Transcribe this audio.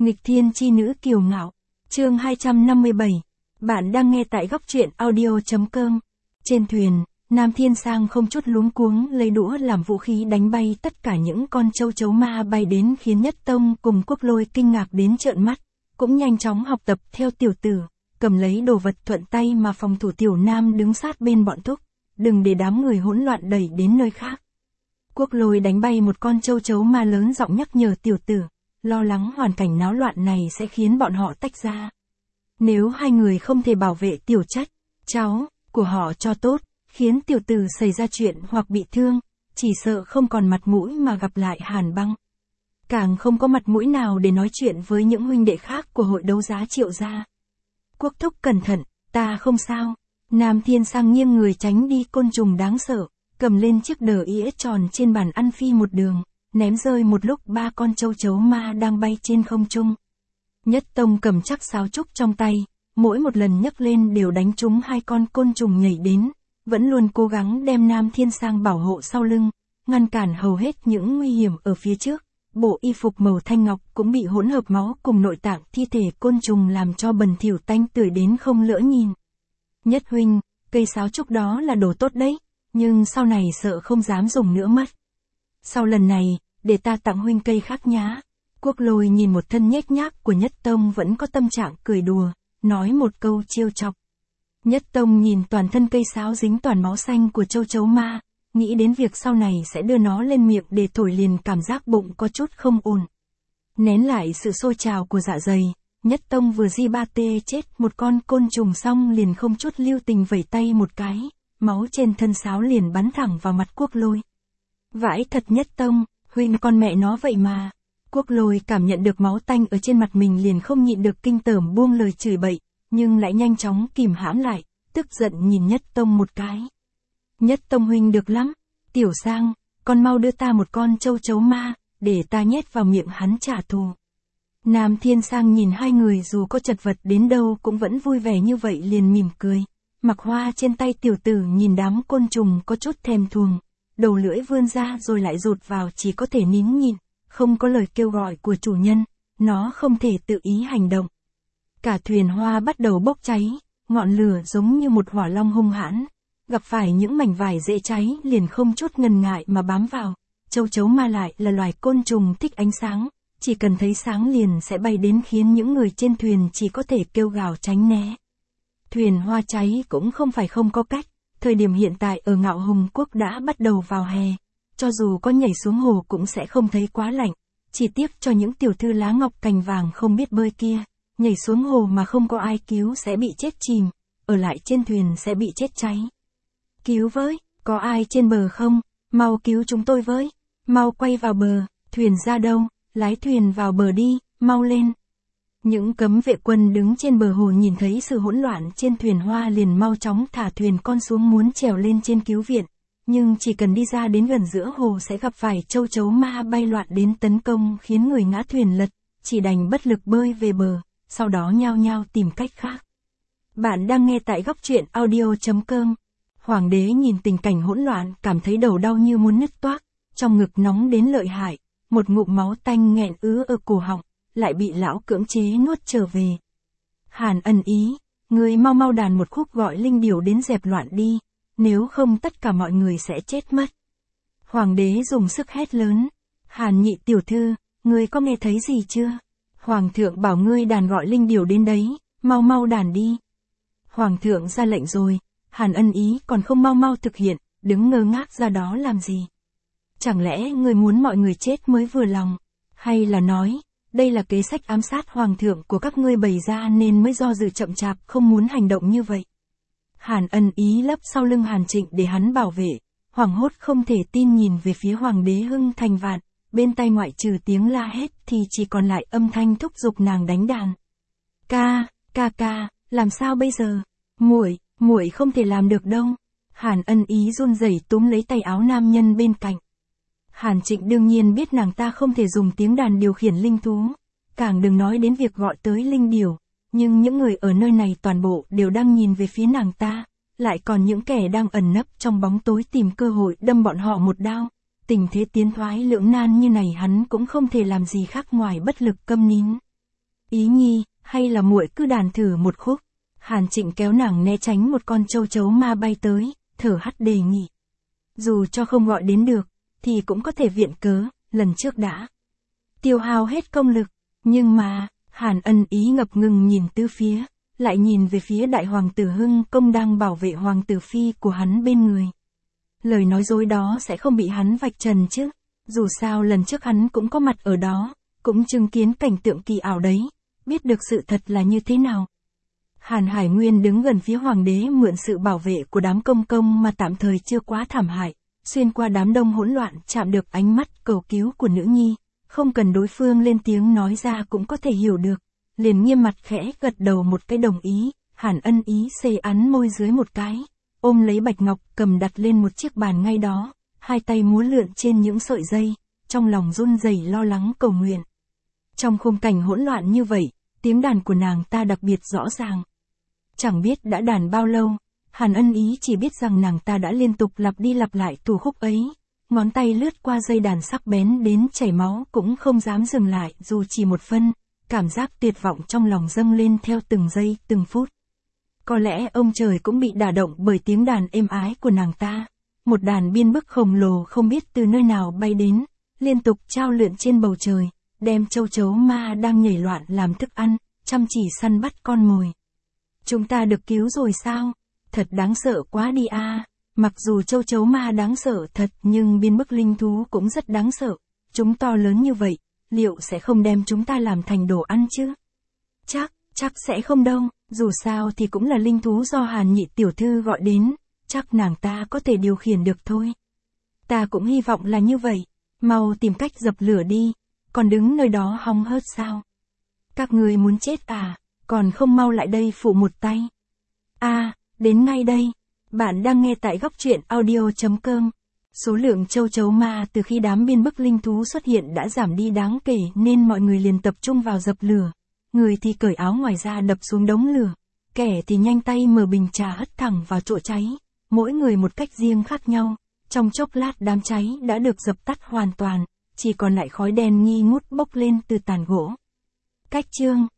Nghịch thiên chi nữ kiều ngạo. Chương 257. Bạn đang nghe tại góc truyện audio.com. Trên thuyền, Nam Thiên Sang không chút luống cuống lấy đũa làm vũ khí đánh bay tất cả những con châu chấu ma bay đến, khiến Nhất Tông cùng Quốc Lôi kinh ngạc đến trợn mắt, cũng nhanh chóng học tập theo tiểu tử, cầm lấy đồ vật thuận tay mà phòng thủ. Tiểu Nam đứng sát bên bọn Thúc, đừng để đám người hỗn loạn đẩy đến nơi khác. Quốc Lôi đánh bay một con châu chấu ma lớn giọng nhắc nhở tiểu tử, lo lắng hoàn cảnh náo loạn này sẽ khiến bọn họ tách ra. Nếu hai người không thể bảo vệ tiểu chất, cháu, của họ cho tốt, khiến tiểu tử xảy ra chuyện hoặc bị thương, chỉ sợ không còn mặt mũi mà gặp lại Hàn Băng. Càng không có mặt mũi nào để nói chuyện với những huynh đệ khác của hội đấu giá Triệu gia. Quốc Thúc cẩn thận, ta không sao. Nam Thiên Sang nghiêng người tránh đi côn trùng đáng sợ, cầm lên chiếc đờ ĩa tròn trên bàn ăn phi một đường, ném rơi một lúc 3 con châu chấu ma đang bay trên không trung. Nhất Tông cầm chắc sáo trúc trong tay, mỗi một lần nhấc lên đều đánh trúng 2 con côn trùng nhảy đến, vẫn luôn cố gắng đem Nam Thiên Sang bảo hộ sau lưng, ngăn cản hầu hết những nguy hiểm ở phía trước. Bộ y phục màu thanh ngọc cũng bị hỗn hợp máu cùng nội tạng thi thể côn trùng làm cho bẩn thỉu tanh tưởi đến không lỡ nhìn. Nhất huynh, cây sáo trúc đó là đồ tốt đấy, nhưng sau này sợ không dám dùng nữa mất. Sau lần này, để ta tặng huynh cây khác nhá. Quốc Lôi nhìn một thân nhếch nhác của Nhất Tông vẫn có tâm trạng cười đùa, nói một câu trêu chọc. Nhất Tông nhìn toàn thân cây sáo dính toàn máu xanh của châu chấu ma, nghĩ đến việc sau này sẽ đưa nó lên miệng để thổi, liền cảm giác bụng có chút không ổn. Nén lại sự sôi trào của dạ dày, Nhất Tông vừa di ba tê chết một con côn trùng xong liền không chút lưu tình vẩy tay một cái, máu trên thân sáo liền bắn thẳng vào mặt Quốc Lôi. Vãi thật Nhất Tông, huynh con mẹ nó vậy mà. Quốc Lôi cảm nhận được máu tanh ở trên mặt mình liền không nhịn được kinh tởm buông lời chửi bậy, nhưng lại nhanh chóng kìm hãm lại, tức giận nhìn Nhất Tông một cái. Nhất Tông huynh được lắm, Tiểu Sang, con mau đưa ta một con châu chấu ma, để ta nhét vào miệng hắn trả thù. Nam Thiên Sang nhìn hai người dù có chật vật đến đâu cũng vẫn vui vẻ như vậy liền mỉm cười. Mặc hoa trên tay tiểu tử nhìn đám côn trùng có chút thèm thuồng, đầu lưỡi vươn ra rồi lại rụt vào, chỉ có thể nín nhìn, không có lời kêu gọi của chủ nhân, nó không thể tự ý hành động. Cả thuyền hoa bắt đầu bốc cháy, ngọn lửa giống như một hỏa long hung hãn, gặp phải những mảnh vải dễ cháy liền không chút ngần ngại mà bám vào. Châu chấu ma lại là loài côn trùng thích ánh sáng, chỉ cần thấy sáng liền sẽ bay đến, khiến những người trên thuyền chỉ có thể kêu gào tránh né. Thuyền hoa cháy cũng không phải không có cách, thời điểm hiện tại ở Ngạo Hùng Quốc đã bắt đầu vào hè, cho dù có nhảy xuống hồ cũng sẽ không thấy quá lạnh, chỉ tiếc cho những tiểu thư lá ngọc cành vàng không biết bơi kia, nhảy xuống hồ mà không có ai cứu sẽ bị chết chìm, ở lại trên thuyền sẽ bị chết cháy. Cứu với, có ai trên bờ không, mau cứu chúng tôi với, mau quay vào bờ, thuyền ra đâu, lái thuyền vào bờ đi, mau lên. Những cấm vệ quân đứng trên bờ hồ nhìn thấy sự hỗn loạn trên thuyền hoa liền mau chóng thả thuyền con xuống muốn trèo lên trên cứu viện, nhưng chỉ cần đi ra đến gần giữa hồ sẽ gặp phải châu chấu ma bay loạn đến tấn công khiến người ngã thuyền lật, chỉ đành bất lực bơi về bờ, sau đó nhao nhao tìm cách khác. Bạn đang nghe tại góc truyện audio.com. Hoàng đế nhìn tình cảnh hỗn loạn cảm thấy đầu đau như muốn nứt toác, trong ngực nóng đến lợi hại, một ngụm máu tanh nghẹn ứ ở cổ họng, lại bị lão cưỡng chế nuốt trở về. Hàn ân ý, người mau mau đàn một khúc gọi linh điểu đến dẹp loạn đi, nếu không tất cả mọi người sẽ chết mất. Hoàng đế dùng sức hét lớn, Hàn nhị tiểu thư, ngươi có nghe thấy gì chưa? Hoàng thượng bảo ngươi đàn gọi linh điểu đến đấy, mau mau đàn đi. Hoàng thượng ra lệnh rồi, Hàn ân ý còn không mau mau thực hiện, đứng ngơ ngác ra đó làm gì? Chẳng lẽ ngươi muốn mọi người chết mới vừa lòng? Hay là nói, đây là kế sách ám sát hoàng thượng của các ngươi bày ra nên mới do dự chậm chạp không muốn hành động như vậy? Hàn ân ý lấp sau lưng Hàn Trịnh để hắn bảo vệ, hoảng hốt không thể tin nhìn về phía hoàng đế Hưng Thành Vạn, bên tai ngoại trừ tiếng la hét thì chỉ còn lại âm thanh thúc giục nàng đánh đàn. Ca, làm sao bây giờ? Muội không thể làm được đâu. Hàn ân ý run rẩy túm lấy tay áo nam nhân bên cạnh. Hàn Trịnh đương nhiên biết nàng ta không thể dùng tiếng đàn điều khiển linh thú, càng đừng nói đến việc gọi tới linh điểu, nhưng những người ở nơi này toàn bộ đều đang nhìn về phía nàng ta, lại còn những kẻ đang ẩn nấp trong bóng tối tìm cơ hội đâm bọn họ một đao. Tình thế tiến thoái lưỡng nan như này hắn cũng không thể làm gì khác ngoài bất lực câm nín. Ý Nhi, hay là muội cứ đàn thử một khúc. Hàn Trịnh kéo nàng né tránh một con châu chấu ma bay tới, thở hắt đề nghị. Dù cho không gọi đến được, thì cũng có thể viện cớ, lần trước đã tiêu hao hết công lực, nhưng mà, Hàn Ân Ý ngập ngừng nhìn tứ phía, lại nhìn về phía đại hoàng tử Hưng Công đang bảo vệ hoàng tử phi của hắn bên người. Lời nói dối đó sẽ không bị hắn vạch trần chứ, dù sao lần trước hắn cũng có mặt ở đó, cũng chứng kiến cảnh tượng kỳ ảo đấy, biết được sự thật là như thế nào. Hàn Hải Nguyên đứng gần phía hoàng đế mượn sự bảo vệ của đám công công mà tạm thời chưa quá thảm hại, xuyên qua đám đông hỗn loạn chạm được ánh mắt cầu cứu của nữ nhi, không cần đối phương lên tiếng nói ra cũng có thể hiểu được, liền nghiêm mặt khẽ gật đầu một cái đồng ý. Hàn Ân Ý xê ắn môi dưới một cái, ôm lấy bạch ngọc cầm đặt lên một chiếc bàn ngay đó, hai tay múa lượn trên những sợi dây, trong lòng run rẩy lo lắng cầu nguyện. Trong khung cảnh hỗn loạn như vậy, tiếng đàn của nàng ta đặc biệt rõ ràng. Chẳng biết đã đàn bao lâu, Hàn Ân Ý chỉ biết rằng nàng ta đã liên tục lặp đi lặp lại thủ khúc ấy, ngón tay lướt qua dây đàn sắc bén đến chảy máu cũng không dám dừng lại dù chỉ một phân, cảm giác tuyệt vọng trong lòng dâng lên theo từng giây, từng phút. Có lẽ ông trời cũng bị đả động bởi tiếng đàn êm ái của nàng ta, một đàn biên bức khổng lồ không biết từ nơi nào bay đến, liên tục trao lượn trên bầu trời, đem châu chấu ma đang nhảy loạn làm thức ăn, chăm chỉ săn bắt con mồi. Chúng ta được cứu rồi sao? Thật đáng sợ quá đi a. Mặc dù châu chấu ma đáng sợ thật nhưng biên bức linh thú cũng rất đáng sợ. Chúng to lớn như vậy, liệu sẽ không đem chúng ta làm thành đồ ăn chứ? Chắc sẽ không đâu, dù sao thì cũng là linh thú do Hàn Nhị tiểu thư gọi đến, chắc nàng ta có thể điều khiển được thôi. Ta cũng hy vọng là như vậy, mau tìm cách dập lửa đi, còn đứng nơi đó hóng hớt sao? Các người muốn chết à, còn không mau lại đây phụ một tay. Đến ngay đây. Bạn đang nghe tại góc truyện audio.com. Số lượng châu chấu ma từ khi đám biên bức linh thú xuất hiện đã giảm đi đáng kể nên mọi người liền tập trung vào dập lửa. Người thì cởi áo ngoài ra đập xuống đống lửa, kẻ thì nhanh tay mở bình trà hất thẳng vào chỗ cháy, mỗi người một cách riêng khác nhau. Trong chốc lát đám cháy đã được dập tắt hoàn toàn, chỉ còn lại khói đen nghi ngút bốc lên từ tàn gỗ. Cách chương